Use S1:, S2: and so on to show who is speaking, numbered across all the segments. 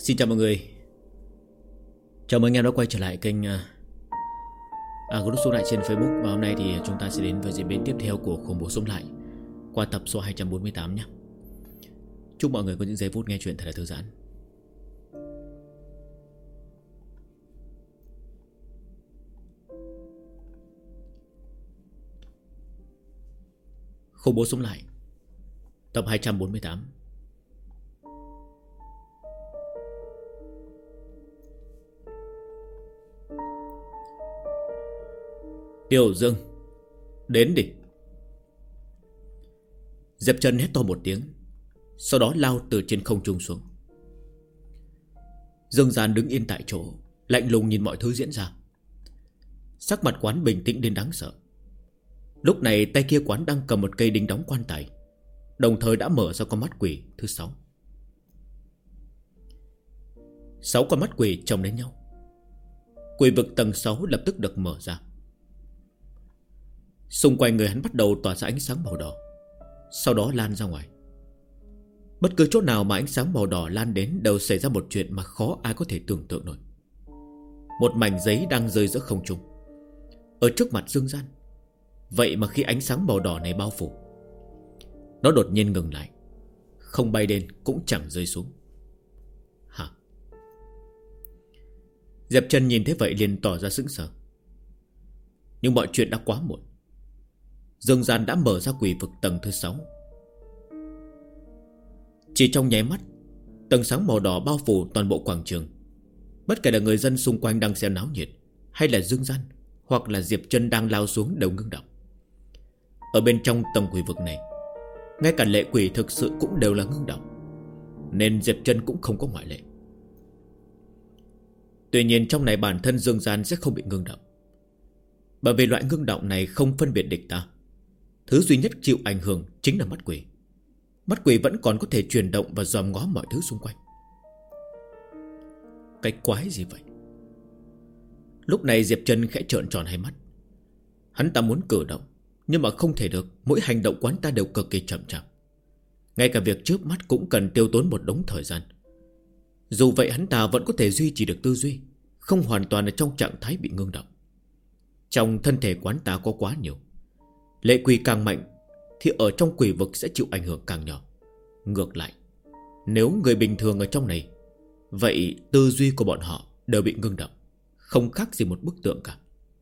S1: Xin chào mọi người. Chào mừng anh em đã quay trở lại kênh Group số lại trên Facebook. Và hôm nay thì chúng ta sẽ đến với diễn biến tiếp theo của Khủng bố sống lại qua tập số 248 nhé. Chúc mọi người có những giây phút nghe chuyện thật là thư giãn. Khủng bố sống lại tập 248. Tiểu Dương, đến đi. Diệp Trần hét to một tiếng, sau đó lao từ trên không trung xuống. Dương Gian đứng yên tại chỗ, lạnh lùng nhìn mọi thứ diễn ra. Sắc mặt quán bình tĩnh đến đáng sợ. Lúc này tay kia quán đang cầm một cây đinh đóng quan tài, đồng thời đã mở ra con mắt quỷ thứ 6. 6 con mắt quỷ chồng đến nhau. Quỷ vực tầng 6 lập tức được mở ra. Xung quanh người hắn bắt đầu tỏa ra ánh sáng màu đỏ, sau đó lan ra ngoài. Bất cứ chỗ nào mà ánh sáng màu đỏ lan đến đều xảy ra một chuyện mà khó ai có thể tưởng tượng nổi. Một mảnh giấy đang rơi giữa không trung ở trước mặt Dương Gian. Vậy mà khi ánh sáng màu đỏ này bao phủ, nó đột nhiên ngừng lại, không bay lên cũng chẳng rơi xuống. Hả? Diệp Trần nhìn thấy vậy liền tỏ ra sững sờ. Nhưng mọi chuyện đã quá muộn. Dương Gian đã mở ra quỷ vực tầng thứ 6. Chỉ trong nháy mắt, tầng sáng màu đỏ bao phủ toàn bộ quảng trường. Bất kể là người dân xung quanh đang xem náo nhiệt, hay là Dương Gian, hoặc là Diệp Trần đang lao xuống đều ngưng động. Ở bên trong tầng quỷ vực này, ngay cả lệ quỷ thực sự cũng đều là ngưng động, nên Diệp Trần cũng không có ngoại lệ. Tuy nhiên trong này bản thân Dương Gian sẽ không bị ngưng động, bởi vì loại ngưng động này không phân biệt địch ta. Thứ duy nhất chịu ảnh hưởng chính là mắt quỷ. Mắt quỷ vẫn còn có thể chuyển động và dòm ngó mọi thứ xung quanh. Cái quái gì vậy? Lúc này Diệp Trần khẽ trợn tròn hai mắt. Hắn ta muốn cử động, nhưng mà không thể được. Mỗi hành động quán ta đều cực kỳ chậm chạp. Ngay cả việc chớp mắt cũng cần tiêu tốn một đống thời gian. Dù vậy hắn ta vẫn có thể duy trì được tư duy, không hoàn toàn ở trong trạng thái bị ngưng động. Trong thân thể quán ta có quá nhiều. Lệ quỷ càng mạnh thì ở trong quỷ vực sẽ chịu ảnh hưởng càng nhỏ. Ngược lại, nếu người bình thường ở trong này, vậy tư duy của bọn họ đều bị ngưng động, không khác gì một bức tượng cả.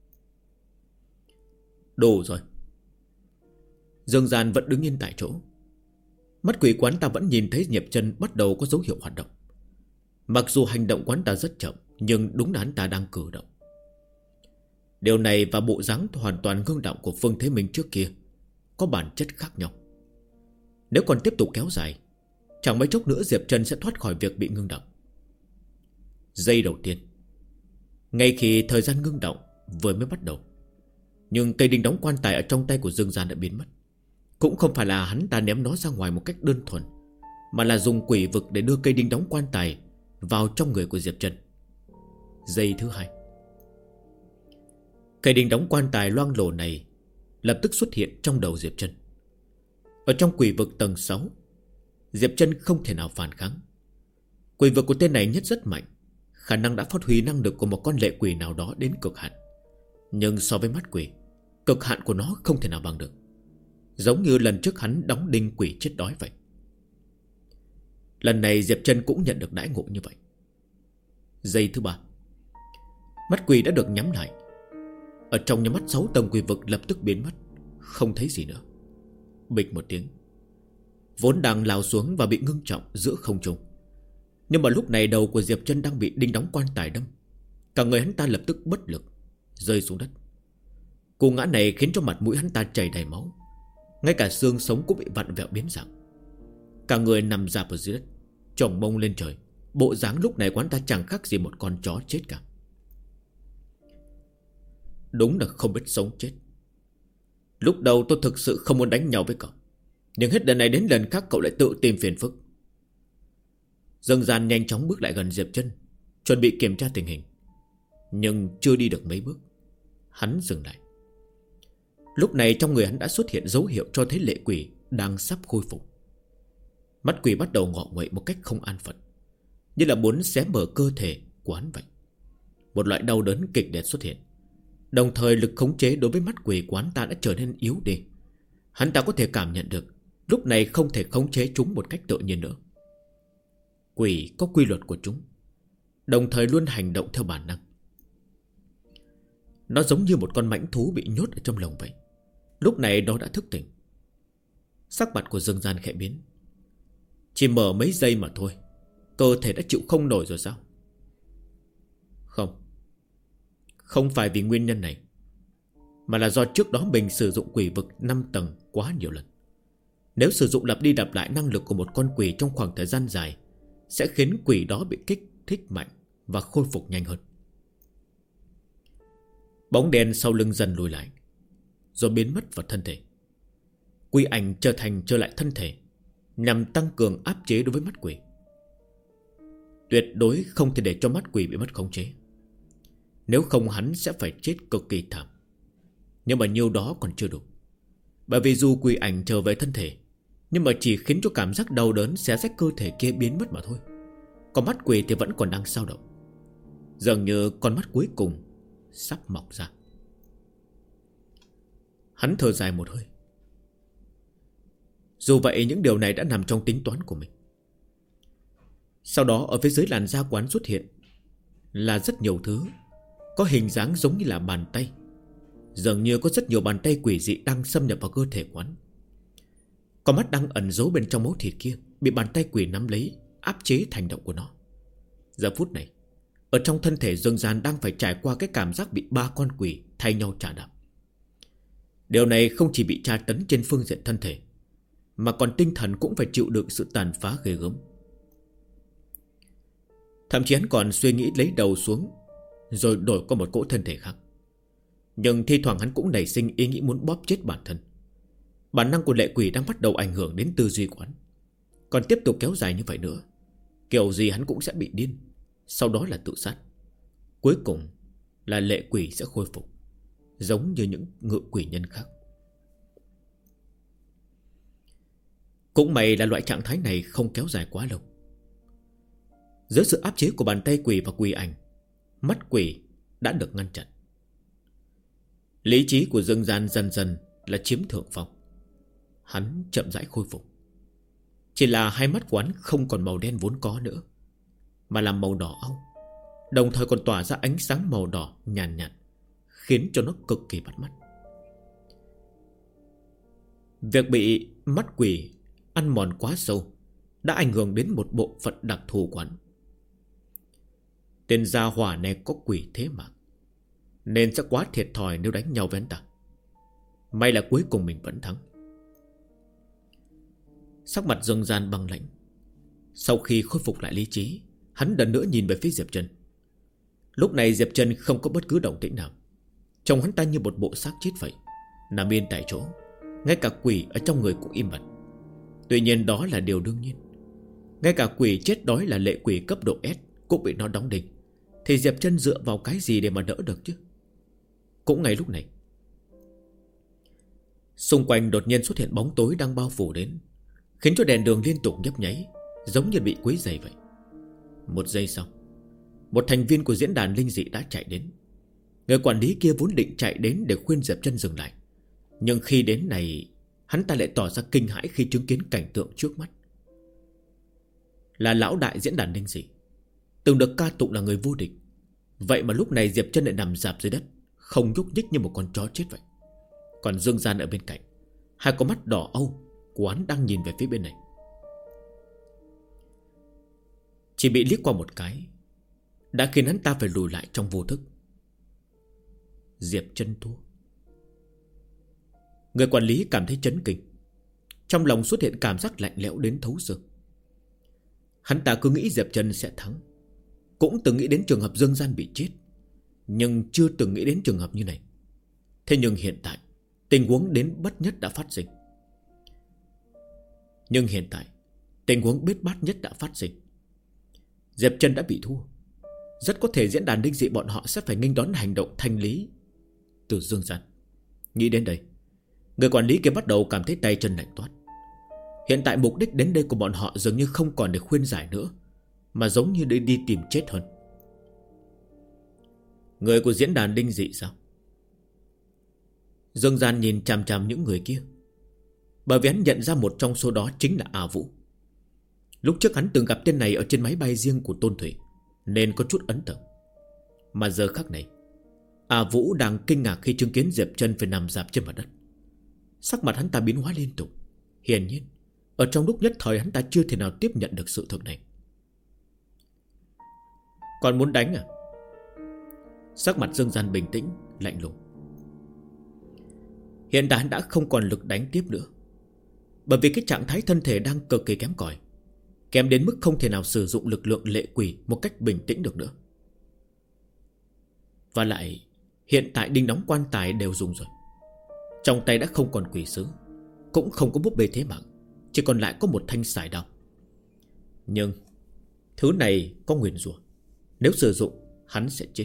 S1: Đủ rồi. Dương Gian vẫn đứng yên tại chỗ. Mắt quỷ quán ta vẫn nhìn thấy Diệp Trần bắt đầu có dấu hiệu hoạt động. Mặc dù hành động quán ta rất chậm, nhưng đúng là hắn ta đang cử động. Điều này và bộ dáng hoàn toàn ngưng động của Phương Thế Minh trước kia có bản chất khác nhau. Nếu còn tiếp tục kéo dài, chẳng mấy chốc nữa Diệp Trần sẽ thoát khỏi việc bị ngưng động. Giây đầu tiên, ngay khi thời gian ngưng động vừa mới bắt đầu, nhưng cây đinh đóng quan tài ở trong tay của Dương Gian đã biến mất. Cũng không phải là hắn ta ném nó ra ngoài một cách đơn thuần, mà là dùng quỷ vực để đưa cây đinh đóng quan tài vào trong người của Diệp Trần. Giây thứ hai, cây đinh đóng quan tài loang lổ này lập tức xuất hiện trong đầu Diệp Trần. Ở trong quỷ vực tầng 6, Diệp Trần không thể nào phản kháng. Quỷ vực của tên này nhất rất mạnh, khả năng đã phát huy năng lực của một con lệ quỷ nào đó đến cực hạn. Nhưng so với mắt quỷ, cực hạn của nó không thể nào bằng được. Giống như lần trước hắn đóng đinh quỷ chết đói vậy. Lần này Diệp Trần cũng nhận được đãi ngộ như vậy. Giây thứ ba, mắt quỷ đã được nhắm lại. Ở trong nhắm mắt 6 tầng quỷ vực lập tức biến mất, không thấy gì nữa. Bịch một tiếng, vốn đang lao xuống và bị ngưng trọng giữa không trung. Nhưng mà lúc này đầu của Diệp Trần đang bị đinh đóng quan tài đâm. Cả người hắn ta lập tức bất lực, rơi xuống đất. Cú ngã này khiến cho mặt mũi hắn ta chảy đầy máu. Ngay cả xương sống cũng bị vặn vẹo biến dạng. Cả người nằm rạp ở dưới đất, chồng mông lên trời. Bộ dáng lúc này quán ta chẳng khác gì một con chó chết cả. Đúng là không biết sống chết. Lúc đầu tôi thực sự không muốn đánh nhau với cậu, nhưng hết lần này đến lần khác cậu lại tự tìm phiền phức. Dương Gian nhanh chóng bước lại gần Diệp Trần, chuẩn bị kiểm tra tình hình. Nhưng chưa đi được mấy bước, hắn dừng lại. Lúc này trong người hắn đã xuất hiện dấu hiệu cho thấy lệ quỷ đang sắp khôi phục. Mắt quỷ bắt đầu ngọ nguậy một cách không an phận. như là muốn xé mở cơ thể của hắn vậy. Một loại đau đớn kịch liệt xuất hiện. Đồng thời lực khống chế đối với mắt quỷ của hắn ta đã trở nên yếu đi. Hắn ta có thể cảm nhận được lúc này không thể khống chế chúng một cách tự nhiên nữa. Quỷ có quy luật của chúng, đồng thời luôn hành động theo bản năng. Nó giống như một con mãnh thú bị nhốt ở trong lồng vậy. Lúc này nó đã thức tỉnh. Sắc mặt của Dương Gian khẽ biến. Chỉ mở mấy giây mà thôi, cơ thể đã chịu không nổi rồi sao? Không phải vì nguyên nhân này, mà là do trước đó mình sử dụng quỷ vực 5 tầng quá nhiều lần. Nếu sử dụng lặp đi lặp lại năng lực của một con quỷ trong khoảng thời gian dài, sẽ khiến quỷ đó bị kích thích mạnh và khôi phục nhanh hơn. Bóng đen sau lưng dần lùi lại, rồi biến mất vào thân thể. Quỷ ảnh trở lại thân thể, nhằm tăng cường áp chế đối với mắt quỷ. Tuyệt đối không thể để cho mắt quỷ bị mất khống chế. Nếu không hắn sẽ phải chết cực kỳ thảm. Nhưng mà nhiêu đó còn chưa đủ. Bởi vì dù quỷ ảnh trở về thân thể, nhưng mà chỉ khiến cho cảm giác đau đớn xé rách cơ thể kia biến mất mà thôi. Còn mắt quỷ thì vẫn còn đang dao động, dường như con mắt cuối cùng sắp mọc ra. Hắn thở dài một hơi. Dù vậy những điều này đã nằm trong tính toán của mình. Sau đó ở phía dưới làn da quán xuất hiện là rất nhiều thứ có hình dáng giống như là bàn tay. Dường như có rất nhiều bàn tay quỷ dị đang xâm nhập vào cơ thể quán. Con mắt đang ẩn giấu bên trong máu thịt kia bị bàn tay quỷ nắm lấy, áp chế hành động của nó. Giờ phút này, ở trong thân thể Dương Gian đang phải trải qua cái cảm giác bị 3 con quỷ thay nhau chà đạp. Điều này không chỉ bị tra tấn trên phương diện thân thể, mà còn tinh thần cũng phải chịu đựng sự tàn phá ghê gớm. Thậm chí hắn còn suy nghĩ lấy đầu xuống, rồi đổi qua một cỗ thân thể khác. Nhưng thi thoảng hắn cũng nảy sinh ý nghĩ muốn bóp chết bản thân. Bản năng của lệ quỷ đang bắt đầu ảnh hưởng đến tư duy của hắn. Còn tiếp tục kéo dài như vậy nữa, kiểu gì hắn cũng sẽ bị điên. Sau đó là tự sát. Cuối cùng là lệ quỷ sẽ khôi phục, giống như những ngự quỷ nhân khác. Cũng may là loại trạng thái này không kéo dài quá lâu. Dưới sự áp chế của bàn tay quỷ và quỷ ảnh, mắt quỷ đã được ngăn chặn. Lý trí của Dương Gian dần dần là chiếm thượng phong. Hắn chậm rãi khôi phục. Chỉ là hai mắt của hắn không còn màu đen vốn có nữa, mà là màu đỏ au, đồng thời còn tỏa ra ánh sáng màu đỏ nhàn nhạt, khiến cho nó cực kỳ bắt mắt. Việc bị mắt quỷ ăn mòn quá sâu đã ảnh hưởng đến một bộ phận đặc thù của hắn. Tên gia hỏa này có quỷ thế mà, nên sẽ quá thiệt thòi nếu đánh nhau với hắn ta. May là cuối cùng mình vẫn thắng. Sắc mặt Dương Gian băng lãnh. Sau khi khôi phục lại lý trí, hắn lần nữa nhìn về phía Diệp Trân. Lúc này Diệp Trân không có bất cứ động tĩnh nào. Trông hắn ta như một bộ xác chết vậy, nằm yên tại chỗ. Ngay cả quỷ ở trong người cũng im bặt. Tuy nhiên đó là điều đương nhiên. Ngay cả quỷ chết đói là lệ quỷ cấp độ S cũng bị nó đóng đinh, thì Diệp Trân dựa vào cái gì để mà đỡ được chứ? Cũng ngay lúc này, xung quanh đột nhiên xuất hiện bóng tối đang bao phủ đến, khiến cho đèn đường liên tục nhấp nháy, giống như bị quấy rầy vậy. Một giây sau, một thành viên của diễn đàn linh dị đã chạy đến. Người quản lý kia vốn định chạy đến để khuyên Diệp Trân dừng lại, nhưng khi đến này, hắn ta lại tỏ ra kinh hãi khi chứng kiến cảnh tượng trước mắt. Là lão đại diễn đàn linh dị, từng được ca tụng là người vô địch. Vậy mà lúc này Diệp Trân lại nằm rạp dưới đất, không nhúc nhích như một con chó chết vậy. Còn Dương Gian ở bên cạnh, hai con mắt đỏ âu của hắn đang nhìn về phía bên này. Chỉ bị liếc qua một cái đã khiến hắn ta phải lùi lại trong vô thức. Diệp Trân thua. Người quản lý cảm thấy chấn kinh. Trong lòng xuất hiện cảm giác lạnh lẽo đến thấu xương. Hắn ta cứ nghĩ Diệp Trân sẽ thắng, cũng từng nghĩ đến trường hợp Dương Gian bị chết, nhưng chưa từng nghĩ đến trường hợp như này. Thế nhưng hiện tại tình huống đến bất nhất đã phát sinh. Bết bát nhất đã phát sinh. Diệp Trân đã bị thua. Rất có thể diễn đàn linh dị bọn họ sẽ phải nghênh đón hành động thanh lý từ Dương Gian. Nghĩ đến đây, người quản lý kia bắt đầu cảm thấy tay chân lạnh toát. Hiện tại mục đích đến đây của bọn họ dường như không còn để khuyên giải nữa, mà giống như đi tìm chết hơn. Người của diễn đàn Đinh Dị sao? Dương Gian nhìn chằm chằm những người kia, bởi vì hắn nhận ra một trong số đó chính là A Vũ. Lúc trước hắn từng gặp tên này ở trên máy bay riêng của Tôn Thủy, nên có chút ấn tượng. Mà giờ khắc này, A Vũ đang kinh ngạc khi chứng kiến Diệp Chân phải nằm rạp trên mặt đất. Sắc mặt hắn ta biến hóa liên tục. Hiển nhiên, ở trong lúc nhất thời hắn ta chưa thể nào tiếp nhận được sự thật này. Còn muốn đánh à? Sắc mặt Dương Gian bình tĩnh, lạnh lùng. Hiện tại hắn đã không còn lực đánh tiếp nữa, bởi vì cái trạng thái thân thể đang cực kỳ kém cỏi, kém đến mức không thể nào sử dụng lực lượng lệ quỷ một cách bình tĩnh được nữa. Và lại hiện tại đinh đóng quan tài đều dùng rồi. Trong tay đã không còn quỷ sứ, cũng không có búp bê thế mạng, chỉ còn lại có một thanh sải đao. Nhưng thứ này có nguyền rủa, nếu sử dụng hắn sẽ chết.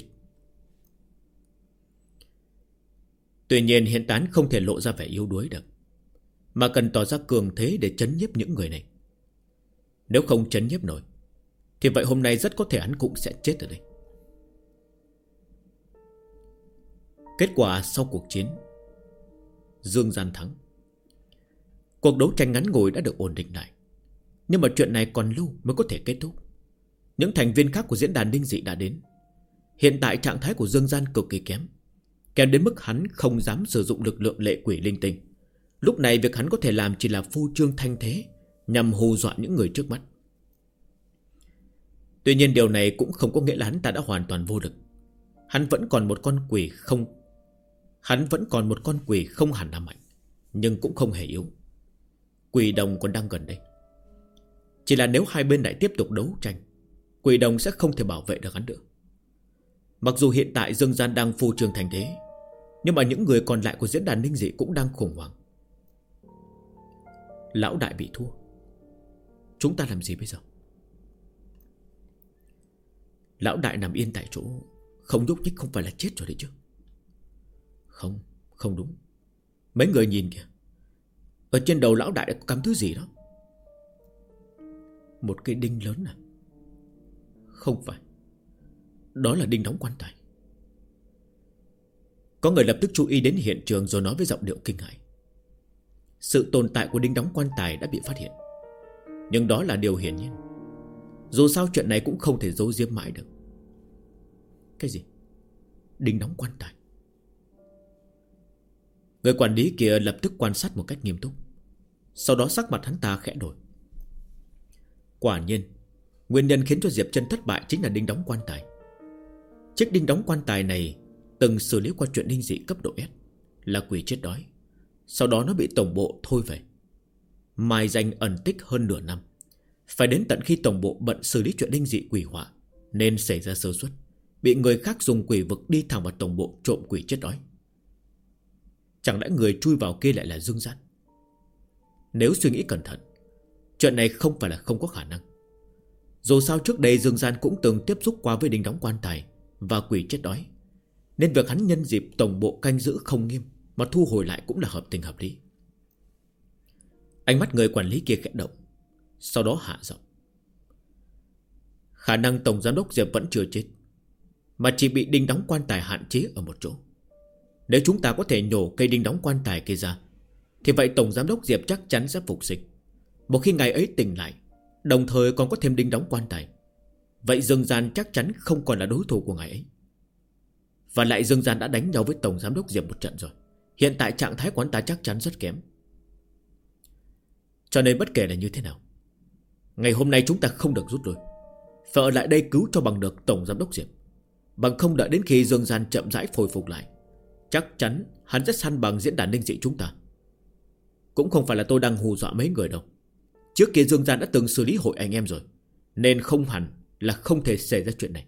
S1: Tuy nhiên hiện tại không thể lộ ra vẻ yếu đuối được, mà cần tỏ ra cường thế để trấn nhiếp những người này. Nếu không trấn nhiếp nổi, thì vậy hôm nay rất có thể hắn cũng sẽ chết ở đây. Kết quả sau cuộc chiến, Dương Gian thắng. Cuộc đấu tranh ngắn ngủi đã được ổn định lại, nhưng mà chuyện này còn lâu mới có thể kết thúc. Những thành viên khác của diễn đàn Đinh Dị đã đến. Hiện tại trạng thái của Dương Gian cực kỳ kém, kém đến mức hắn không dám sử dụng lực lượng lệ quỷ linh tinh. Lúc này việc hắn có thể làm chỉ là phô trương thanh thế, nhằm hù dọa những người trước mắt. Tuy nhiên điều này cũng không có nghĩa là hắn ta đã hoàn toàn vô lực. Hắn vẫn còn một con quỷ không hẳn là mạnh, nhưng cũng không hề yếu. Quỷ đồng còn đang gần đây. Chỉ là nếu hai bên lại tiếp tục đấu tranh, quỷ đồng sẽ không thể bảo vệ được hắn nữa. Mặc dù hiện tại Dương Gian đang phô trương thành thế, nhưng mà những người còn lại của diễn đàn Ninh Dị cũng đang khủng hoảng. Lão đại bị thua, chúng ta làm gì bây giờ? Lão đại nằm yên tại chỗ, không nhúc nhích không phải là chết rồi đấy chứ? Không đúng. Mấy người nhìn kìa, ở trên đầu lão đại đã có cắm thứ gì đó. Một cái đinh lớn à? Không phải, đó là đinh đóng quan tài. Có người lập tức chú ý đến hiện trường rồi nói với giọng điệu kinh hãi. Sự tồn tại của đinh đóng quan tài đã bị phát hiện, nhưng đó là điều hiển nhiên. Dù sao chuyện này cũng không thể giấu giếm mãi được. Cái gì? Đinh đóng quan tài? Người quản lý kia lập tức quan sát một cách nghiêm túc. Sau đó sắc mặt hắn ta khẽ đổi. Quả nhiên, nguyên nhân khiến cho Diệp Chân thất bại chính là đinh đóng quan tài. Chiếc đinh đóng quan tài này từng xử lý qua chuyện Đinh Dị cấp độ S, là quỷ chết đói. Sau đó nó bị tổng bộ thôi về, mai danh ẩn tích hơn nửa năm. Phải đến tận khi tổng bộ bận xử lý chuyện Đinh Dị quỷ họa nên xảy ra sơ suất, bị người khác dùng quỷ vực đi thẳng vào tổng bộ trộm quỷ chết đói. Chẳng lẽ người chui vào kia lại là Dương Gian? Nếu suy nghĩ cẩn thận, chuyện này không phải là không có khả năng. Dù sao trước đây Dương Gian cũng từng tiếp xúc qua với đinh đóng quan tài và quỷ chết đói, nên việc hắn nhân dịp tổng bộ canh giữ không nghiêm mà thu hồi lại cũng là hợp tình hợp lý. Ánh mắt người quản lý kia khẽ động, sau đó hạ giọng. Khả năng tổng giám đốc Diệp vẫn chưa chết, mà chỉ bị đinh đóng quan tài hạn chế ở một chỗ. Nếu chúng ta có thể nhổ cây đinh đóng quan tài kia ra, thì vậy tổng giám đốc Diệp chắc chắn sẽ phục sinh. Một khi ngày ấy tỉnh lại, đồng thời còn có thêm đinh đóng quan tài, vậy Dương Gian chắc chắn không còn là đối thủ của ngày ấy. Và lại Dương Gian đã đánh nhau với tổng giám đốc Diệp một trận rồi. Hiện tại trạng thái của hắn ta chắc chắn rất kém. Cho nên bất kể là như thế nào, ngày hôm nay chúng ta không được rút lui, phải ở lại đây cứu cho bằng được tổng giám đốc Diệp. Bằng không đợi đến khi Dương Gian chậm rãi hồi phục lại, chắc chắn hắn sẽ săn bằng diễn đàn Ninh Dị chúng ta. Cũng không phải là tôi đang hù dọa mấy người đâu. Trước kia Dương Gian đã từng xử lý hội anh em rồi, nên không hẳn là không thể xảy ra chuyện này.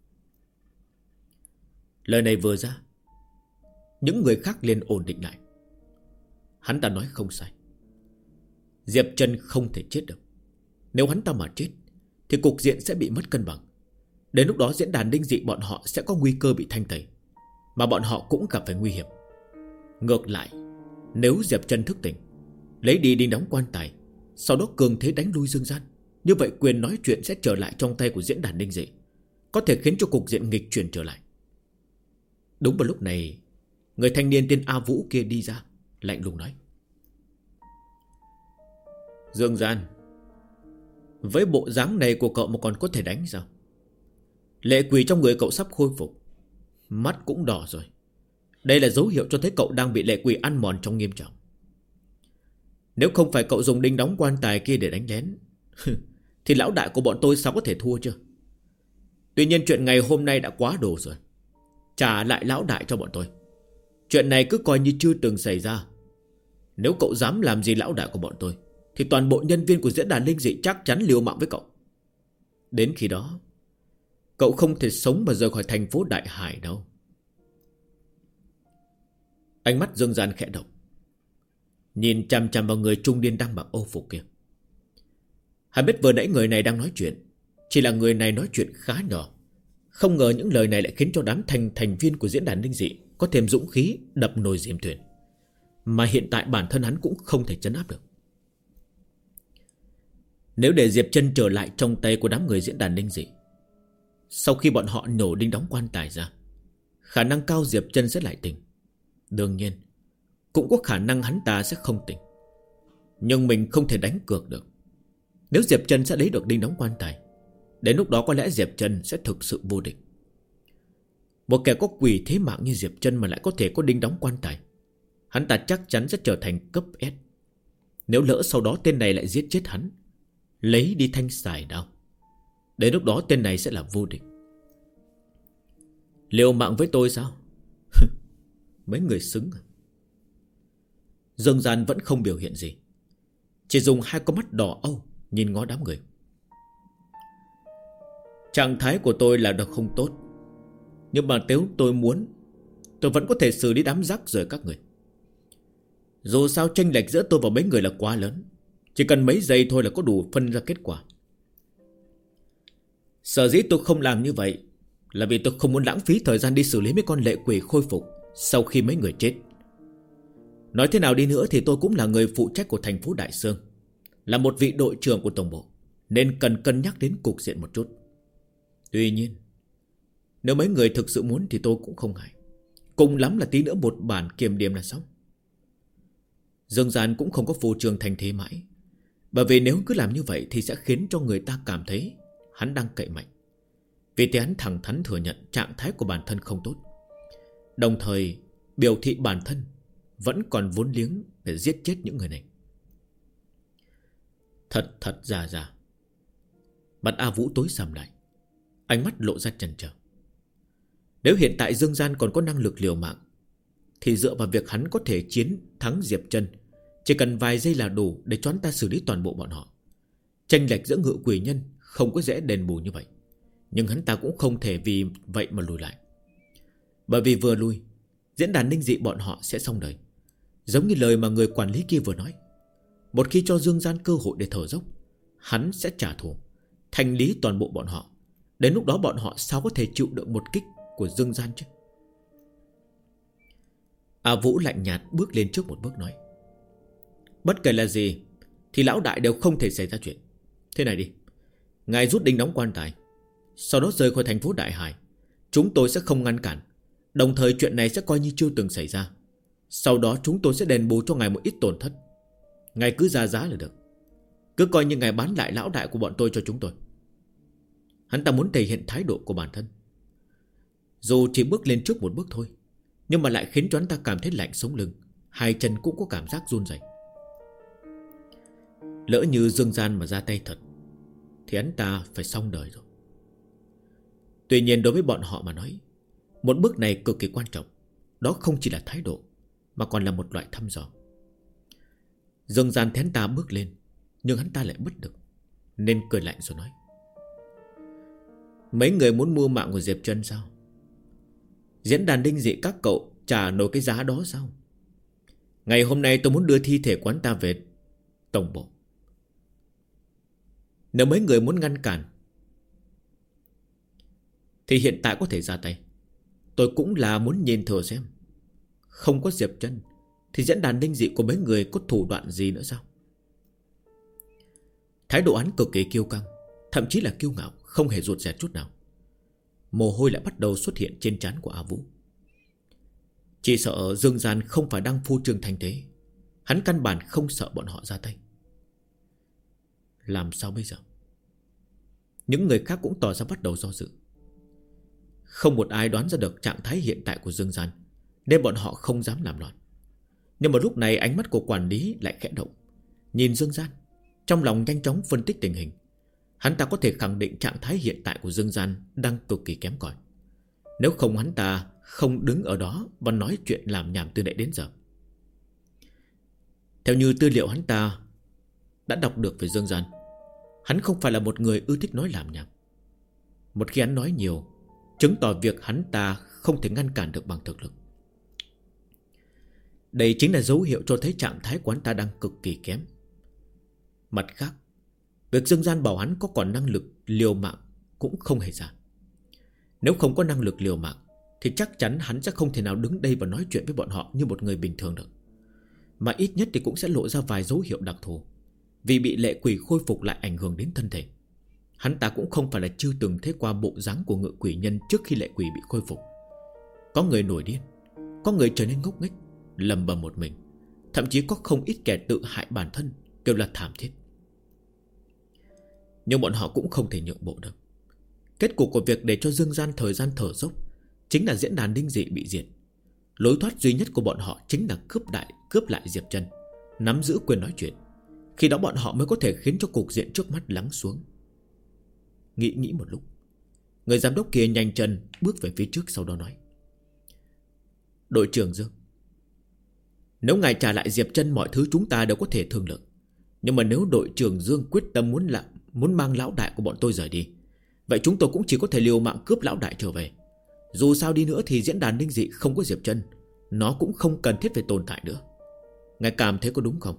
S1: Lời này vừa ra, những người khác liền ổn định lại. Hắn ta nói không sai, Diệp Chân không thể chết được. Nếu hắn ta mà chết thì cục diện sẽ bị mất cân bằng. Đến lúc đó diễn đàn Đinh Dị bọn họ sẽ có nguy cơ bị thanh tẩy, mà bọn họ cũng gặp phải nguy hiểm. Ngược lại, nếu Diệp Chân thức tỉnh, lấy đi đinh đóng quan tài, sau đó cường thế đánh lui Dương Gian, Như vậy quyền nói chuyện sẽ trở lại trong tay của diễn đàn linh dị, có thể khiến cho cục diện nghịch chuyển trở lại. Đúng vào lúc này, người thanh niên tên A Vũ kia đi ra, lạnh lùng nói: Dương Gian, với bộ dáng này của cậu mà còn có thể đánh sao? Lệ quỷ trong người cậu sắp khôi phục, mắt cũng đỏ rồi. Đây là dấu hiệu cho thấy cậu đang bị lệ quỷ ăn mòn trong nghiêm trọng. Nếu không phải cậu dùng đinh đóng quan tài kia để đánh lén thì lão đại của bọn tôi sao có thể thua chưa? Tuy nhiên chuyện ngày hôm nay đã quá đồ rồi. Trả lại lão đại cho bọn tôi. Chuyện này cứ coi như chưa từng xảy ra. Nếu cậu dám làm gì lão đại của bọn tôi thì toàn bộ nhân viên của diễn đàn linh dị chắc chắn liều mạng với cậu. Đến khi đó cậu không thể sống mà rời khỏi thành phố Đại Hải đâu. Ánh mắt Dương Gian khẽ động, nhìn chằm chằm vào người trung niên đang mặc âu phục kia. Hắn biết vừa nãy người này đang nói chuyện, chỉ là người này nói chuyện khá nhỏ. Không ngờ những lời này lại khiến cho đám thành viên của diễn đàn linh dị có thêm dũng khí đập nồi diêm thuyền, mà hiện tại bản thân hắn cũng không thể trấn áp được. Nếu để Diệp Chân trở lại trong tay của đám người diễn đàn linh dị, sau khi bọn họ nổ đinh đóng quan tài ra, khả năng cao Diệp Chân sẽ lại tỉnh. Đương nhiên cũng có khả năng hắn ta sẽ không tỉnh. Nhưng mình không thể đánh cược được. Nếu Diệp Chân sẽ lấy được đinh đóng quan tài, đến lúc đó có lẽ Diệp Chân sẽ thực sự vô địch. Một kẻ có quỷ thế mạng như Diệp Chân mà lại có thể có đinh đóng quan tài, hắn ta chắc chắn sẽ trở thành cấp S. Nếu lỡ sau đó tên này lại giết chết hắn, lấy đi thanh xài đao, đến lúc đó tên này sẽ là vô địch. Liều mạng với tôi sao? Mấy người xứng à? Dương Gian vẫn không biểu hiện gì, chỉ dùng hai con mắt đỏ âu nhìn ngó đám người. Trạng thái của tôi là được không tốt, nhưng mà nếu tôi muốn, tôi vẫn có thể xử lý đám rác rời các người. Dù sao chênh lệch giữa tôi và mấy người là quá lớn, chỉ cần mấy giây thôi là có đủ phân ra kết quả. Sở dĩ tôi không làm như vậy là vì tôi không muốn lãng phí thời gian đi xử lý mấy con lệ quỷ khôi phục sau khi mấy người chết. Nói thế nào đi nữa thì tôi cũng là người phụ trách của thành phố Đại Sương, là một vị đội trưởng của tổng bộ, nên cần cân nhắc đến cục diện một chút. Tuy nhiên, nếu mấy người thực sự muốn thì tôi cũng không ngại. Cùng lắm là tí nữa một bản kiểm điểm là xong. Dương Gian cũng không có phô trương thành thế mãi, bởi vì nếu cứ làm như vậy thì sẽ khiến cho người ta cảm thấy hắn đang cậy mạnh. Vì thế hắn thẳng thắn thừa nhận trạng thái của bản thân không tốt, đồng thời biểu thị bản thân vẫn còn vốn liếng để giết chết những người này. Thật giả. Mặt A Vũ tối sầm lại, ánh mắt lộ ra chần chờ. Nếu hiện tại Dương Gian còn có năng lực liều mạng, thì dựa vào việc hắn có thể chiến thắng Diệp Chân, chỉ cần vài giây là đủ để cho hắn ta xử lý toàn bộ bọn họ. Chênh lệch giữa ngự quỷ nhân không có dễ đền bù như vậy, nhưng hắn ta cũng không thể vì vậy mà lùi lại. Bởi vì vừa lùi, diễn đàn linh dị bọn họ sẽ xong đời. Giống như lời mà người quản lý kia vừa nói, một khi cho Dương Gian cơ hội để thở dốc, hắn sẽ trả thù, thanh lý toàn bộ bọn họ. Đến lúc đó bọn họ sao có thể chịu được một kích của Dương Gian chứ? A Vũ lạnh nhạt bước lên trước một bước nói: Bất kể là gì thì lão đại đều không thể xảy ra chuyện. Thế này đi, ngài rút đinh đóng quan tài, sau đó rời khỏi thành phố Đại Hải. Chúng tôi sẽ không ngăn cản, đồng thời chuyện này sẽ coi như chưa từng xảy ra. Sau đó chúng tôi sẽ đền bù cho ngài một ít tổn thất. Ngài cứ ra giá là được, cứ coi như ngài bán lại lão đại của bọn tôi cho chúng tôi. Hắn ta muốn thể hiện thái độ của bản thân. Dù chỉ bước lên trước một bước thôi, nhưng mà lại khiến cho hắn ta cảm thấy lạnh sống lưng, hai chân cũng có cảm giác run rẩy. Lỡ như Dương Gian mà ra tay thật thì hắn ta phải xong đời rồi. Tuy nhiên đối với bọn họ mà nói, một bước này cực kỳ quan trọng. Đó không chỉ là thái độ, mà còn là một loại thăm dò. Dương Gian thấy hắn ta bước lên, nhưng hắn ta lại bất lực, nên cười lạnh rồi nói: Mấy người muốn mua mạng của Diệp Chân sao? Diễn đàn linh dị các cậu trả nổi cái giá đó sao? Ngày hôm nay tôi muốn đưa thi thể quán ta về tổng bộ. Nếu mấy người muốn ngăn cản thì hiện tại có thể ra tay. Tôi cũng là muốn nhìn thử xem, không có Diệp Chân thì diễn đàn linh dị của mấy người có thủ đoạn gì nữa sao? Thái độ hắn cực kỳ kiêu căng, thậm chí là kiêu ngạo, không hề rụt rè chút nào. Mồ hôi lại bắt đầu xuất hiện trên trán của A Vũ. Chỉ sợ Dương Gian không phải đang phô trương thanh thế. Hắn căn bản không sợ bọn họ ra tay. Làm sao bây giờ? Những người khác cũng tỏ ra bắt đầu do dự. Không một ai đoán ra được trạng thái hiện tại của Dương Gian, nên bọn họ không dám làm loạn. Nhưng mà lúc này ánh mắt của quản lý lại khẽ động, nhìn Dương Gian, trong lòng nhanh chóng phân tích tình hình. Hắn ta có thể khẳng định trạng thái hiện tại của Dương Gian đang cực kỳ kém cỏi. Nếu không hắn ta không đứng ở đó và nói chuyện làm nhảm từ nãy đến giờ. Theo như tư liệu hắn ta đã đọc được về Dương Gian, hắn không phải là một người ưa thích nói làm nhảm. Một khi hắn nói nhiều, chứng tỏ việc hắn ta không thể ngăn cản được bằng thực lực. Đây chính là dấu hiệu cho thấy trạng thái của hắn ta đang cực kỳ kém. Mặt khác, việc Dương Gian bảo hắn có còn năng lực liều mạng cũng không hề giả. Nếu không có năng lực liều mạng thì chắc chắn hắn sẽ không thể nào đứng đây và nói chuyện với bọn họ như một người bình thường được. Mà ít nhất thì cũng sẽ lộ ra vài dấu hiệu đặc thù. Vì bị lệ quỷ khôi phục lại ảnh hưởng đến thân thể. Hắn ta cũng không phải là chưa từng thấy qua bộ dáng của ngự quỷ nhân trước khi lệ quỷ bị khôi phục. Có người nổi điên, có người trở nên ngốc nghếch, lầm bầm một mình. Thậm chí có không ít kẻ tự hại bản thân, kêu là thảm thiết. Nhưng bọn họ cũng không thể nhượng bộ được. Kết cục của việc để cho Dương Gian thời gian thở dốc chính là diễn đàn linh dị bị diệt. Lối thoát duy nhất của bọn họ chính là cướp lại Diệp Chân, nắm giữ quyền nói chuyện. Khi đó bọn họ mới có thể khiến cho cục diện trước mắt lắng xuống. Nghĩ một lúc, người giám đốc kia nhanh chân bước về phía trước, sau đó nói: Đội trưởng Dương, nếu ngài trả lại Diệp Chân, mọi thứ chúng ta đều có thể thương lượng. Nhưng mà nếu đội trưởng Dương quyết tâm muốn mang lão đại của bọn tôi rời đi, vậy chúng tôi cũng chỉ có thể liều mạng cướp lão đại trở về. Dù sao đi nữa thì diễn đàn linh dị không có Diệp Chân, nó cũng không cần thiết phải tồn tại nữa. Ngài cảm thấy có đúng không?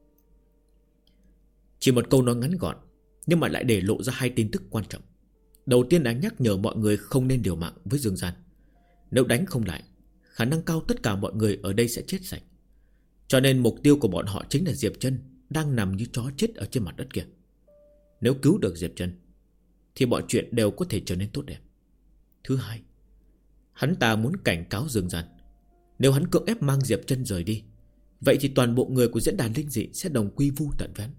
S1: Chỉ một câu nói ngắn gọn, nhưng mà lại để lộ ra hai tin tức quan trọng. Đầu tiên là nhắc nhở mọi người không nên liều mạng với Dương Gian. Nếu đánh không lại, khả năng cao tất cả mọi người ở đây sẽ chết sạch. Cho nên mục tiêu của bọn họ chính là Diệp Chân đang nằm như chó chết ở trên mặt đất kia. Nếu cứu được Diệp Chân thì mọi chuyện đều có thể trở nên tốt đẹp. Thứ hai, hắn ta muốn cảnh cáo Dương Gian, nếu hắn cưỡng ép mang Diệp Chân rời đi, vậy thì toàn bộ người của diễn đàn linh dị sẽ đồng quy vu tận với hắn.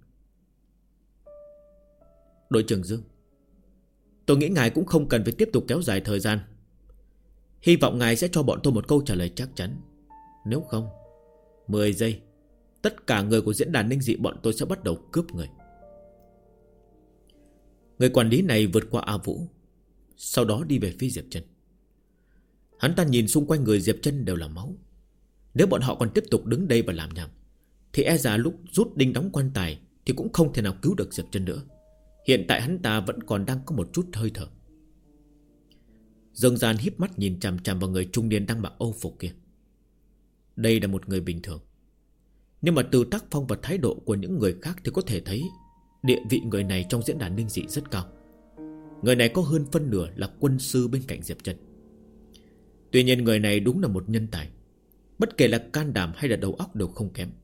S1: Đội trưởng Dương, tôi nghĩ ngài cũng không cần phải tiếp tục kéo dài thời gian. Hy vọng ngài sẽ cho bọn tôi một câu trả lời chắc chắn. Nếu không, 10 giây, tất cả người của diễn đàn linh dị bọn tôi sẽ bắt đầu cướp người. Người quản lý này vượt qua A Vũ, sau đó đi về phía Diệp Chân. Hắn ta nhìn xung quanh người Diệp Chân đều là máu. Nếu bọn họ còn tiếp tục đứng đây và làm nhảm thì e rằng lúc rút đinh đóng quan tài thì cũng không thể nào cứu được Diệp Chân nữa. Hiện tại hắn ta vẫn còn đang có một chút hơi thở. Dương Gian híp mắt nhìn chằm chằm vào người trung niên đang mặc âu phục kia. Đây là một người bình thường, nhưng mà từ tác phong và thái độ của những người khác thì có thể thấy địa vị người này trong diễn đàn linh dị rất cao. Người này có hơn phân nửa là quân sư bên cạnh Diệp Chân. Tuy nhiên người này đúng là một nhân tài, bất kể là can đảm hay là đầu óc đều không kém.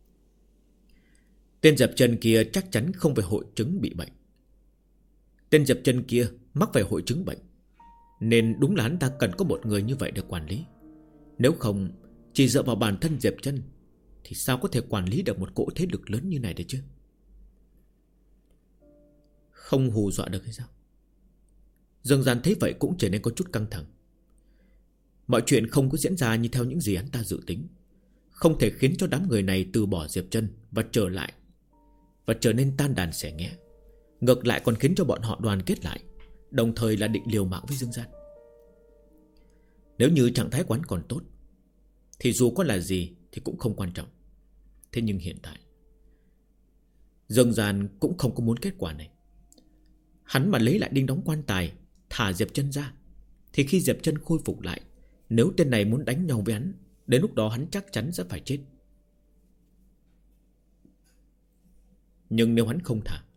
S1: Tên Diệp Chân kia chắc chắn không phải hội chứng bị bệnh. Tên Diệp Chân kia mắc phải hội chứng bệnh, nên đúng là hắn ta cần có một người như vậy để quản lý. Nếu không, chỉ dựa vào bản thân Diệp Chân thì sao có thể quản lý được một cỗ thế lực lớn như này được chứ? Không hù dọa được hay sao? Dương Gian thấy vậy cũng trở nên có chút căng thẳng. Mọi chuyện không có diễn ra như theo những gì hắn ta dự tính. Không thể khiến cho đám người này từ bỏ Diệp Chân và trở nên tan đàn xẻ nghé. Ngược lại còn khiến cho bọn họ đoàn kết lại, đồng thời là định liều mạng với Dương Gian. Nếu như trạng thái quán còn tốt thì dù có là gì thì cũng không quan trọng. Thế nhưng hiện tại Dương Gian cũng không có muốn kết quả này. Hắn mà lấy lại đinh đóng quan tài, thả Diệp Chân ra, thì khi Diệp Chân khôi phục lại, nếu tên này muốn đánh nhau với hắn, đến lúc đó hắn chắc chắn sẽ phải chết. Nhưng nếu hắn không thả,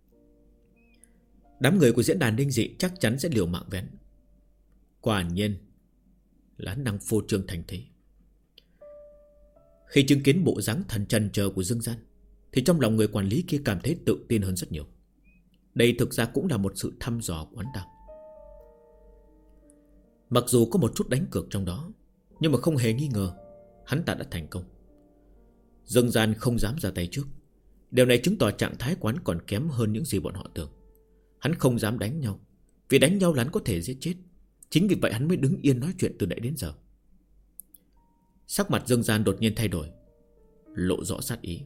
S1: đám người của diễn đàn linh dị chắc chắn sẽ liều mạng với hắn. Quả nhiên là hắn đang phô trương thành thế. Khi chứng kiến bộ dáng thần trần chờ của Dương Gian thì trong lòng người quản lý kia cảm thấy tự tin hơn rất nhiều. Đây thực ra cũng là một sự thăm dò của hắn ta. Mặc dù có một chút đánh cược trong đó, nhưng mà không hề nghi ngờ hắn ta đã thành công. Dương Gian không dám ra tay trước. Điều này chứng tỏ trạng thái của hắn còn kém hơn những gì bọn họ tưởng. Hắn không dám đánh nhau, vì đánh nhau là hắn có thể giết chết. Chính vì vậy hắn mới đứng yên nói chuyện từ nãy đến giờ. Sắc mặt Dương Gian đột nhiên thay đổi, lộ rõ sát ý.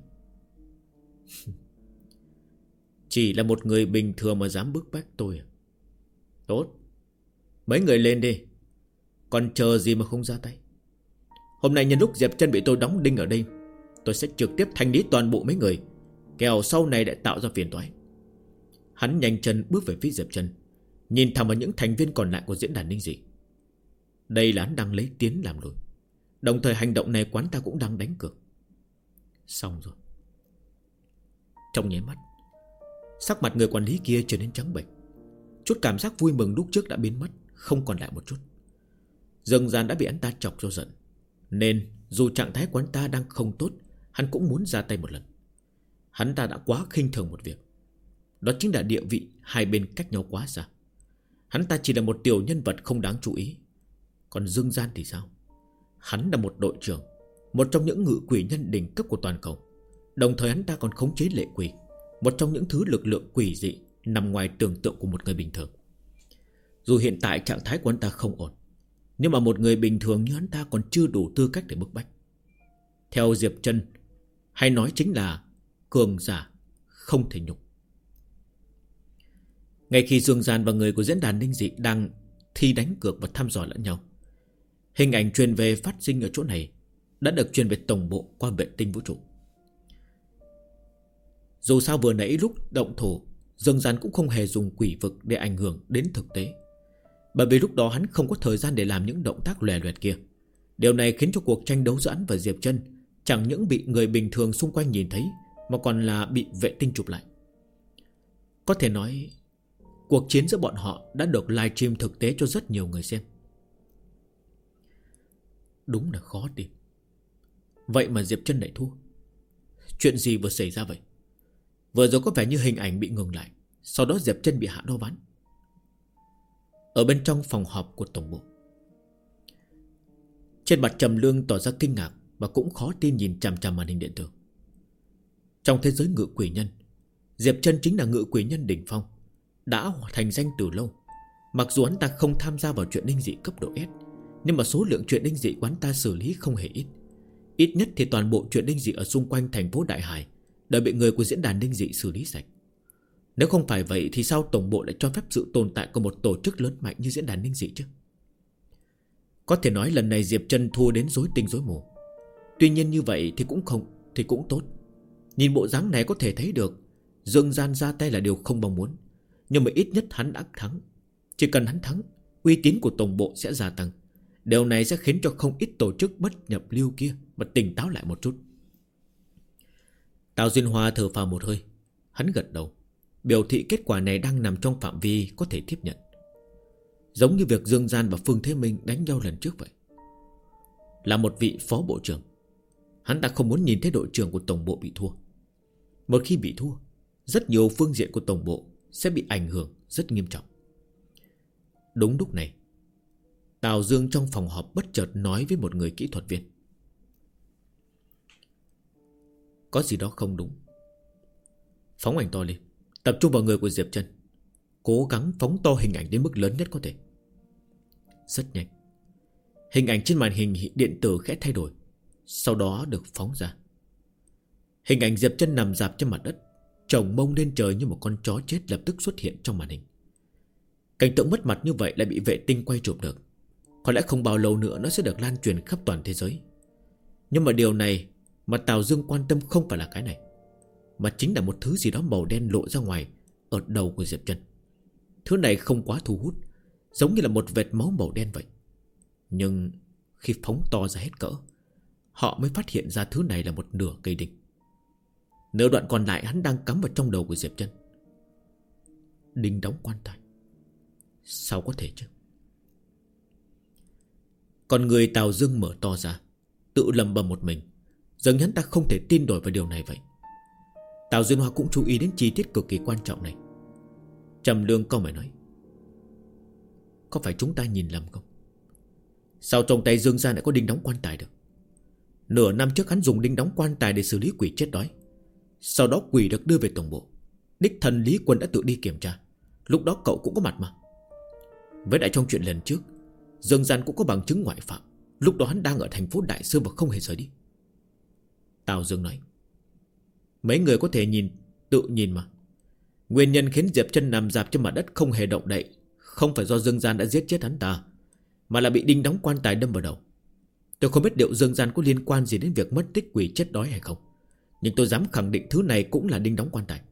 S1: Chỉ là một người bình thường mà dám bức bách tôi à? Tốt, mấy người lên đi. Còn chờ gì mà không ra tay? Hôm nay nhân lúc Diệp Chân bị tôi đóng đinh ở đây, tôi sẽ trực tiếp thanh lý toàn bộ mấy người, kẻo sau này lại tạo ra phiền toái. Hắn nhanh chân bước về phía Diệp Chân, nhìn thẳng vào những thành viên còn lại của diễn đàn linh dị. Đây là hắn đang lấy tiến làm lùi, đồng thời hành động này quán ta cũng đang đánh cược. Xong rồi. Trong nháy mắt, sắc mặt người quản lý kia trở nên trắng bệch. Chút cảm giác vui mừng lúc trước đã biến mất, không còn lại một chút. Dương Gian đã bị hắn ta chọc cho giận, nên dù trạng thái của hắn ta đang không tốt, hắn cũng muốn ra tay một lần. Hắn ta đã quá khinh thường một việc, đó chính là địa vị hai bên cách nhau quá xa. Hắn ta chỉ là một tiểu nhân vật không đáng chú ý. Còn Dương Gian thì sao? Hắn là một đội trưởng, một trong những ngự quỷ nhân đỉnh cấp của toàn cầu. Đồng thời hắn ta còn khống chế lệ quỷ, một trong những thứ lực lượng quỷ dị nằm ngoài tưởng tượng của một người bình thường. Dù hiện tại trạng thái của hắn ta không ổn, nhưng mà một người bình thường như hắn ta còn chưa đủ tư cách để bức bách. Theo Diệp Chân, hay nói chính là cường giả không thể nhục. Ngay khi Dương Gian và người của diễn đàn linh dị đang thi đánh cược và thăm dò lẫn nhau, hình ảnh truyền về phát sinh ở chỗ này đã được truyền về tổng bộ qua vệ tinh vũ trụ. Dù sao vừa nãy lúc động thủ, Dương Gian cũng không hề dùng quỷ vực để ảnh hưởng đến thực tế, bởi vì lúc đó hắn không có thời gian để làm những động tác lòe loẹt kia. Điều này khiến cho cuộc tranh đấu giữa hắn và Diệp Chân chẳng những bị người bình thường xung quanh nhìn thấy, mà còn là bị vệ tinh chụp lại. Có thể nói cuộc chiến giữa bọn họ đã được livestream thực tế cho rất nhiều người xem. Đúng là khó tin. Vậy mà Diệp Chân lại thua. Chuyện gì vừa xảy ra vậy? Vừa rồi có vẻ như hình ảnh bị ngừng lại, sau đó Diệp Chân bị hạ đo ván. Ở bên trong phòng họp của tổng bộ, trên mặt Trầm Lương tỏ ra kinh ngạc và cũng khó tin nhìn chằm chằm màn hình điện tử. Trong thế giới ngự quỷ nhân, Diệp Chân chính là ngự quỷ nhân đỉnh phong, đã thành danh từ lâu. Mặc dù hắn ta không tham gia vào chuyện linh dị cấp độ S, nhưng mà số lượng chuyện linh dị của hắn ta xử lý không hề ít. Ít nhất thì toàn bộ chuyện linh dị ở xung quanh thành phố Đại Hải đều bị người của diễn đàn linh dị xử lý sạch. Nếu không phải vậy thì sao tổng bộ lại cho phép sự tồn tại của một tổ chức lớn mạnh như diễn đàn linh dị chứ? Có thể nói lần này Diệp Chân thua đến rối tinh rối mù. Tuy nhiên như vậy thì cũng tốt. Nhìn bộ dáng này có thể thấy được Dương Gian ra tay là điều không mong muốn, nhưng mà ít nhất hắn đã thắng. Chỉ cần hắn thắng, uy tín của tổng bộ sẽ gia tăng. Điều này sẽ khiến cho không ít tổ chức bất nhập lưu kia mà tỉnh táo lại một chút. Tào Duyên Hoa thở phào một hơi, hắn gật đầu, biểu thị kết quả này đang nằm trong phạm vi có thể tiếp nhận. Giống như việc Dương Gian và Phương Thế Minh đánh nhau lần trước vậy. Là một vị phó bộ trưởng, hắn ta không muốn nhìn thấy đội trưởng của tổng bộ bị thua. Một khi bị thua, rất nhiều phương diện của tổng bộ sẽ bị ảnh hưởng rất nghiêm trọng. Đúng lúc này, Tào Dương trong phòng họp bất chợt nói với một người kỹ thuật viên: có gì đó không đúng. Phóng ảnh to lên, tập trung vào người của Diệp Chân, cố gắng phóng to hình ảnh đến mức lớn nhất có thể. Rất nhanh, hình ảnh trên màn hình điện tử khẽ thay đổi, sau đó được phóng ra. Hình ảnh Diệp Chân nằm rạp trên mặt đất, chồng mông lên trời như một con chó chết lập tức xuất hiện trong màn hình. Cảnh tượng mất mặt như vậy lại bị vệ tinh quay chụp được, có lẽ không bao lâu nữa nó sẽ được lan truyền khắp toàn thế giới. Nhưng mà điều này mà Tào Dương quan tâm không phải là cái này, mà chính là một thứ gì đó màu đen lộ ra ngoài ở đầu của Diệp Chân. Thứ này không quá thu hút, giống như là một vệt máu màu đen vậy. Nhưng khi phóng to ra hết cỡ, họ mới phát hiện ra thứ này là một nửa cây đinh. Nửa đoạn còn lại hắn đang cắm vào trong đầu của Diệp Chân. Đinh đóng quan tài. Sao có thể chứ? Còn người Tào Dương mở to ra, tự lầm bầm một mình, dường hắn ta không thể tin nổi vào điều này vậy. Tào Duyên Hoa cũng chú ý đến chi tiết cực kỳ quan trọng này. Trầm Lương câu mày nói: có phải chúng ta nhìn lầm không? Sao trong tay Dương Gian lại có đinh đóng quan tài được? Nửa năm trước hắn dùng đinh đóng quan tài để xử lý quỷ chết đói. Sau đó quỷ được đưa về tổng bộ. Đích thân Lý Quân đã tự đi kiểm tra. Lúc đó cậu cũng có mặt mà. Với lại trong chuyện lần trước, Dương Gian cũng có bằng chứng ngoại phạm. Lúc đó hắn đang ở thành phố Đại Sơn và không hề rời đi. Tào Dương nói: mấy người có thể tự nhìn mà. Nguyên nhân khiến Diệp Chân nằm rạp trên mặt đất không hề động đậy không phải do Dương Gian đã giết chết hắn ta, mà là bị đinh đóng quan tài đâm vào đầu. Tôi không biết liệu Dương Gian có liên quan gì đến việc mất tích quỷ chết đói hay không, nhưng tôi dám khẳng định thứ này cũng là đinh đóng quan tài.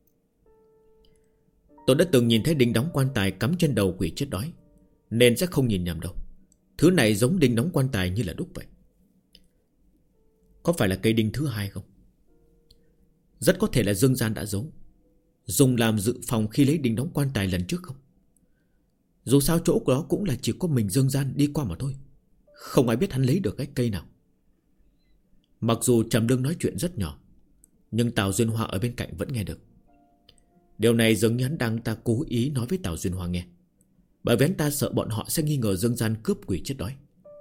S1: Tôi đã từng nhìn thấy đinh đóng quan tài cắm trên đầu quỷ chết đói, nên sẽ không nhìn nhầm đâu. Thứ này giống đinh đóng quan tài như là đúc vậy. Có phải là cây đinh thứ hai không? Rất có thể là Dương Gian đã giấu, dùng làm dự phòng khi lấy đinh đóng quan tài lần trước không? Dù sao chỗ đó cũng là chỉ có mình Dương Gian đi qua mà thôi, không ai biết hắn lấy được cái cây nào. Mặc dù Trầm Lương nói chuyện rất nhỏ, nhưng Tào Duyên Hoa ở bên cạnh vẫn nghe được. Điều này giống như hắn đang cố ý nói với Tào Duyên Hoa nghe, bởi vì hắn ta sợ bọn họ sẽ nghi ngờ Dương Gian cướp quỷ chết đói.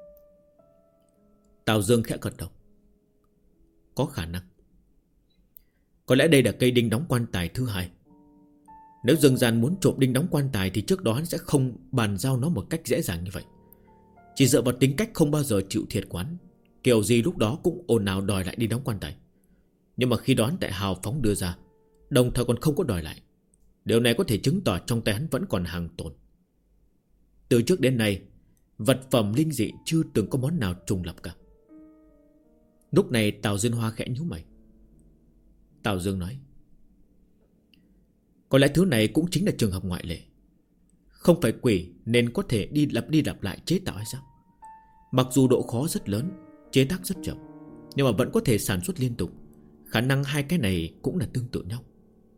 S1: Tào Dương khẽ gật đầu: có khả năng. Có lẽ đây là cây đinh đóng quan tài thứ hai. Nếu Dương Gian muốn trộm đinh đóng quan tài thì trước đó hắn sẽ không bàn giao nó một cách dễ dàng như vậy. Chỉ dựa vào tính cách không bao giờ chịu thiệt của hắn, kiểu gì lúc đó cũng ồn ào đòi lại đinh đóng quan tài. Nhưng mà khi đó hắn tại hào phóng đưa ra, đồng thời còn không có đòi lại. Điều này có thể chứng tỏ trong tay hắn vẫn còn hàng tồn. Từ trước đến nay, vật phẩm linh dị chưa từng có món nào trùng lập cả. Lúc này Tào Duyên Hoa khẽ nhíu mày. Tào Dương nói: có lẽ thứ này cũng chính là trường hợp ngoại lệ. Không phải quỷ nên có thể đi lặp lại chế tạo hay sao? Mặc dù độ khó rất lớn, chế tác rất chậm, nhưng mà vẫn có thể sản xuất liên tục. Khả năng hai cái này cũng là tương tự nhau.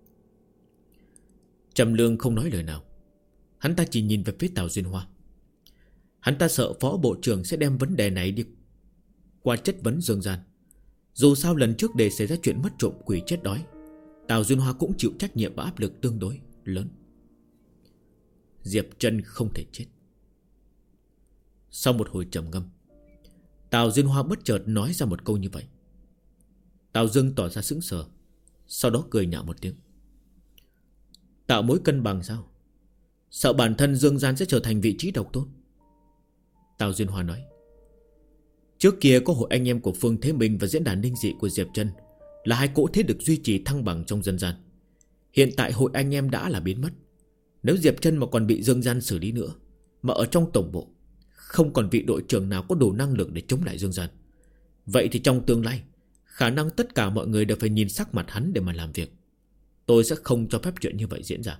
S1: Trầm Lương không nói lời nào. Hắn ta chỉ nhìn về phía Tào Duyên Hoa. Hắn ta sợ Phó Bộ trưởng sẽ đem vấn đề này đi qua chất vấn Dương Gian. Dù sao lần trước để xảy ra chuyện mất trộm quỷ chết đói, Tào Duyên Hoa cũng chịu trách nhiệm và áp lực tương đối lớn. Diệp Chân không thể chết. Sau một hồi trầm ngâm, Tào Duyên Hoa bất chợt nói ra một câu như vậy. Tào Dương tỏ ra sững sờ, sau đó cười nhạo một tiếng. Tạo mối cân bằng sao? Sợ bản thân Dương Gian sẽ trở thành vị trí độc tôn? Tào Duyên Hoa nói: trước kia có hội anh em của Phương Thế Minh và diễn đàn linh dị của Diệp Chân là hai cỗ thế được duy trì thăng bằng trong dân gian. Hiện tại hội anh em đã là biến mất. Nếu Diệp Chân mà còn bị Dương Gian xử lý nữa, mà ở trong tổng bộ không còn vị đội trưởng nào có đủ năng lực để chống lại Dương Gian, vậy thì trong tương lai khả năng tất cả mọi người đều phải nhìn sắc mặt hắn để mà làm việc. Tôi sẽ không cho phép chuyện như vậy diễn ra.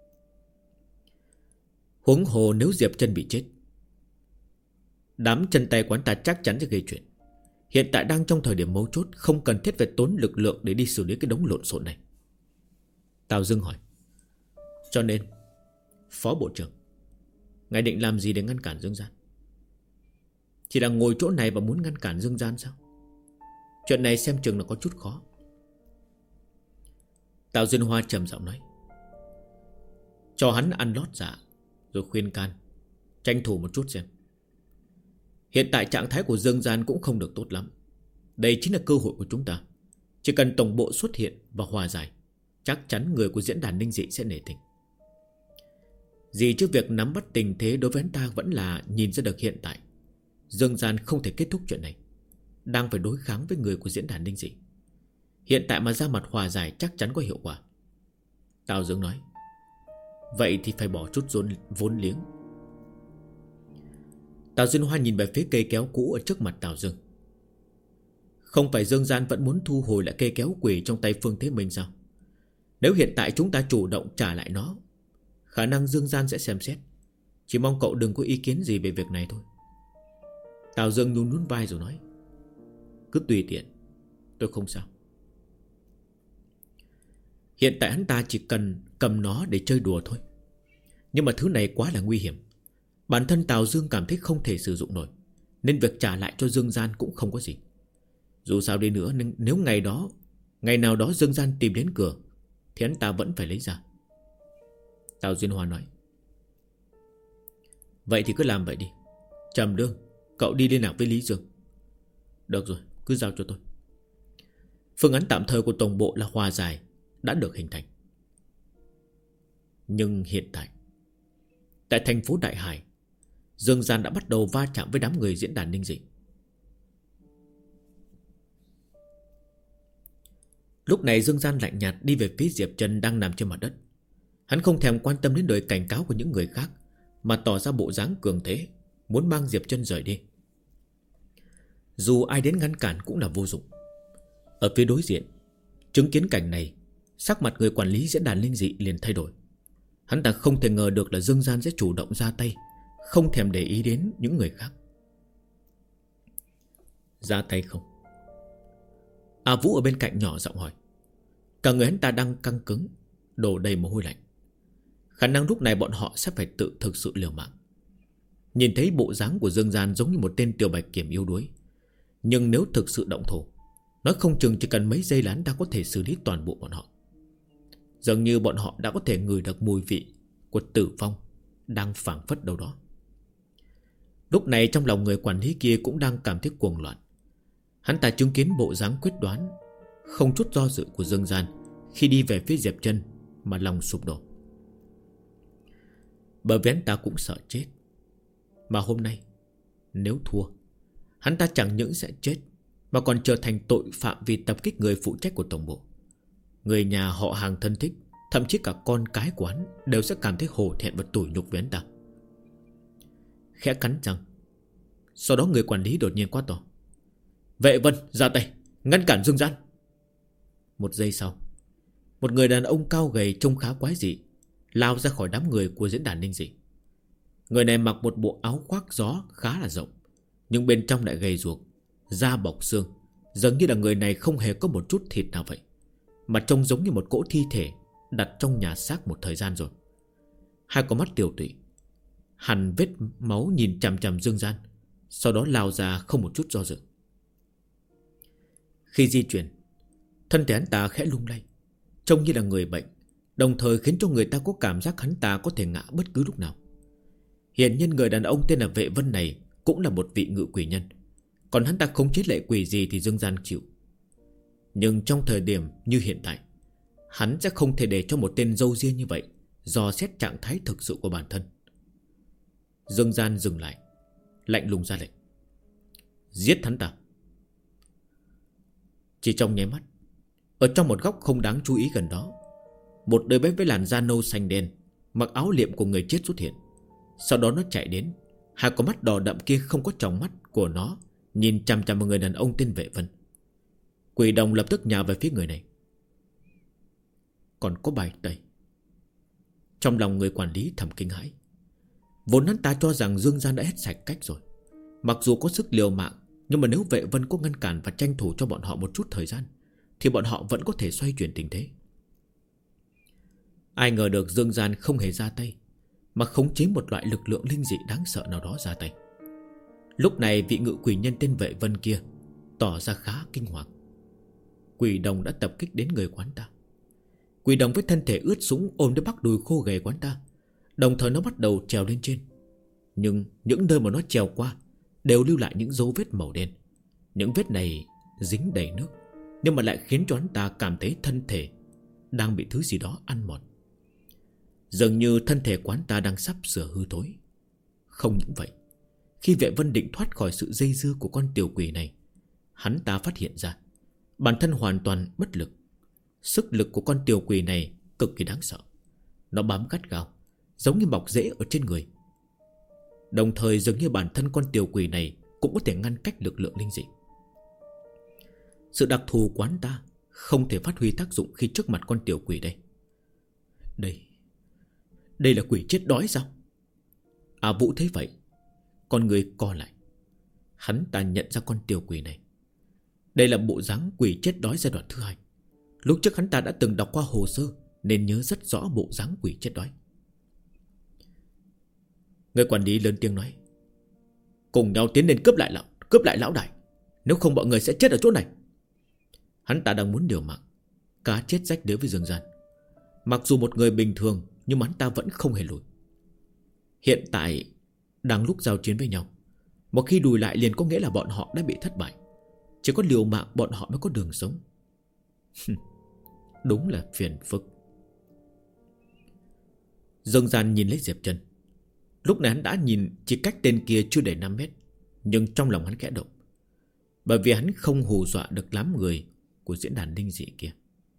S1: Huống hồ nếu Diệp Chân bị chết, đám chân tay quán ta chắc chắn sẽ gây chuyện. Hiện tại đang trong thời điểm mấu chốt, không cần thiết phải tốn lực lượng để đi xử lý cái đống lộn xộn này. Tào Dương hỏi: cho nên Phó Bộ trưởng, ngài định làm gì để ngăn cản Dương Gian? Chỉ là ngồi chỗ này và muốn ngăn cản Dương Gian sao? Chuyện này xem chừng là có chút khó. Tào Duyên Hoa trầm giọng nói: cho hắn ăn lót dạ, rồi khuyên can, tranh thủ một chút xem. Hiện tại trạng thái của Dương Gian cũng không được tốt lắm. Đây chính là cơ hội của chúng ta. Chỉ cần tổng bộ xuất hiện và hòa giải, chắc chắn người của diễn đàn linh dị sẽ nể tình. Gì chứ việc nắm bắt tình thế đối với hắn ta vẫn là nhìn ra được hiện tại Dương Gian không thể kết thúc chuyện này, đang phải đối kháng với người của diễn đàn linh dị. Hiện tại mà ra mặt hòa giải chắc chắn có hiệu quả. Tào Dương nói: vậy thì phải bỏ chút vốn liếng. Tào Duyên Hoa nhìn về phía cây kéo cũ ở trước mặt Tào Dương. Không phải Dương Gian vẫn muốn thu hồi lại cây kéo quỷ trong tay Phương Thế Minh sao? Nếu hiện tại chúng ta chủ động trả lại nó, khả năng Dương Gian sẽ xem xét. Chỉ mong cậu đừng có ý kiến gì về việc này thôi. Tào Dương nhún nhún vai rồi nói: cứ tùy tiện, tôi không sao. Hiện tại hắn ta chỉ cần cầm nó để chơi đùa thôi. Nhưng mà thứ này quá là nguy hiểm. Bản thân Tào Dương cảm thấy không thể sử dụng nổi, nên việc trả lại cho Dương Gian cũng không có gì. Dù sao đi nữa, nếu ngày đó Ngày nào đó Dương Gian tìm đến cửa thì hắn ta vẫn phải lấy ra. Tào Duyên Hoa nói: Vậy thì cứ làm vậy đi. Trầm Lương, cậu đi liên lạc với Lý Dương. Được rồi, cứ giao cho tôi. Phương án tạm thời của tổng bộ là hòa giải đã được hình thành. Nhưng hiện tại thành phố Đại Hải, Dương Gian đã bắt đầu va chạm với đám người diễn đàn Ninh Dị. Lúc này Dương Gian lạnh nhạt đi về phía Diệp Trần đang nằm trên mặt đất. Hắn không thèm quan tâm đến lời cảnh cáo của những người khác, mà tỏ ra bộ dáng cường thế, muốn mang Diệp Trần rời đi. Dù ai đến ngăn cản cũng là vô dụng. Ở phía đối diện, chứng kiến cảnh này, sắc mặt người quản lý diễn đàn Linh Dị liền thay đổi. Hắn ta không thể ngờ được là Dương Gian sẽ chủ động ra tay, không thèm để ý đến những người khác. Ra tay không? A Vũ ở bên cạnh nhỏ giọng hỏi. Cả người hắn ta đang căng cứng, đổ đầy mồ hôi lạnh. Khả năng lúc này bọn họ sẽ phải tự thực sự liều mạng. Nhìn thấy bộ dáng của Dương Gian giống như một tên tiểu bạch kiểm yếu đuối. Nhưng nếu thực sự động thủ, nói không chừng chỉ cần mấy giây là hắn ta có thể xử lý toàn bộ bọn họ. Dường như bọn họ đã có thể ngửi được mùi vị của tử vong đang phảng phất đâu đó. Lúc này trong lòng người quản lý kia cũng đang cảm thấy cuồng loạn. Hắn ta chứng kiến bộ dáng quyết đoán, không chút do dự của Dương Gian khi đi về phía Diệp Trân mà lòng sụp đổ. Bởi vì hắn ta cũng sợ chết. Mà hôm nay nếu thua, hắn ta chẳng những sẽ chết, mà còn trở thành tội phạm vì tập kích người phụ trách của tổng bộ. Người nhà họ hàng thân thích, thậm chí cả con cái của hắn đều sẽ cảm thấy hổ thẹn và tủi nhục với hắn ta. Khẽ cắn răng, sau đó người quản lý đột nhiên quát to: Vệ Vân ra tay, ngăn cản Dương Gian. Một giây sau, một người đàn ông cao gầy trông khá quái dị lao ra khỏi đám người của diễn đàn Ninh Dị. Người này mặc một bộ áo khoác gió khá là rộng, nhưng bên trong lại gầy guộc, da bọc xương, dường như là người này không hề có một chút thịt nào vậy, mà trông giống như một cỗ thi thể đặt trong nhà xác một thời gian rồi. Hai con mắt tiều tụy, hằn vết máu nhìn chằm chằm Dương Gian, sau đó lao ra không một chút do dự. Khi di chuyển, thân thể hắn ta khẽ lung lay, trông như là người bệnh, đồng thời khiến cho người ta có cảm giác hắn ta có thể ngã bất cứ lúc nào. Hiển nhiên người đàn ông tên là Vệ Vân này cũng là một vị ngự quỷ nhân, còn hắn ta không chế lệ quỷ gì thì Dương Gian chịu. Nhưng trong thời điểm như hiện tại, hắn sẽ không thể để cho một tên râu ria như vậy dò xét trạng thái thực sự của bản thân. Dương Gian dừng lại, lạnh lùng ra lệnh: Giết hắn ta. Chỉ trong nháy mắt, ở trong một góc không đáng chú ý gần đó, một đứa bé với làn da nâu xanh đen, mặc áo liệm của người chết xuất hiện. Sau đó nó chạy đến, hai con mắt đỏ đậm kia không có tròng mắt của nó nhìn chằm chằm vào người đàn ông tên Vệ Vân. Quỷ đồng lập tức nhào về phía người này. Còn có bài tẩy. Trong lòng người quản lý thầm kinh hãi. Vốn hắn ta cho rằng Dương Gian đã hết sạch cách rồi. Mặc dù có sức liều mạng, nhưng mà nếu Vệ Vân có ngăn cản và tranh thủ cho bọn họ một chút thời gian, thì bọn họ vẫn có thể xoay chuyển tình thế. Ai ngờ được Dương Gian không hề ra tay, mà khống chế một loại lực lượng linh dị đáng sợ nào đó ra tay. Lúc này vị ngự quỷ nhân tên Vệ Vân kia tỏ ra khá kinh hoàng. Quỷ đồng đã tập kích đến người quán ta. Quỷ đồng với thân thể ướt sũng ôm lấy bắp đùi khô gầy quán ta, đồng thời nó bắt đầu trèo lên trên. Nhưng những nơi mà nó trèo qua đều lưu lại những dấu vết màu đen. Những vết này dính đầy nước, nhưng mà lại khiến cho hắn ta cảm thấy thân thể đang bị thứ gì đó ăn mòn. Dường như thân thể quán ta đang sắp sửa hư thối. Không những vậy, khi Vệ Vân định thoát khỏi sự dây dưa của con tiểu quỷ này, hắn ta phát hiện ra bản thân hoàn toàn bất lực. Sức lực của con tiểu quỷ này cực kỳ đáng sợ. Nó bám gắt gao, giống như mọc rễ ở trên người. Đồng thời dường như bản thân con tiểu quỷ này cũng có thể ngăn cách lực lượng linh dị. Sự đặc thù quán ta không thể phát huy tác dụng khi trước mặt con tiểu quỷ đây. Đây là quỷ chết đói sao? À Vũ thấy vậy, con người co lại. Hắn ta nhận ra con tiểu quỷ này. Đây là bộ dáng quỷ chết đói giai đoạn thứ 2. Lúc trước hắn ta đã từng đọc qua hồ sơ, nên nhớ rất rõ bộ dáng quỷ chết đói. Người quản lý lớn tiếng nói: Cùng nhau tiến lên cướp lại lão đại, nếu không mọi người sẽ chết ở chỗ này. Hắn ta đang muốn liều mạng, cá chết rách lưới với Dương Gian. Mặc dù một người bình thường, nhưng mà hắn ta vẫn không hề lùi. Hiện tại đang lúc giao chiến với nhau. Một khi lùi lại liền có nghĩa là bọn họ đã bị thất bại. Chỉ có liều mạng bọn họ mới có đường sống. Đúng là phiền phức. Dương Gian nhìn lấy Diệp Trân. Lúc này hắn đã nhìn chỉ cách tên kia chưa đầy 5 mét, nhưng trong lòng hắn khẽ động. Bởi vì hắn không hù dọa được đám người của diễn đàn linh dị kia.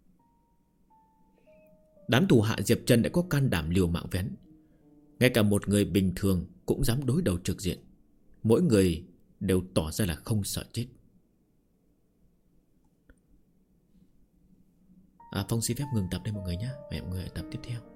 S1: Đám thủ hạ Diệp Trân đã có can đảm liều mạng với hắn. Ngay cả một người bình thường cũng dám đối đầu trực diện. Mỗi người đều tỏ ra là không sợ chết. Phong xin phép ngừng tập đây mọi người nhé. Hẹn mọi người ở tập tiếp theo.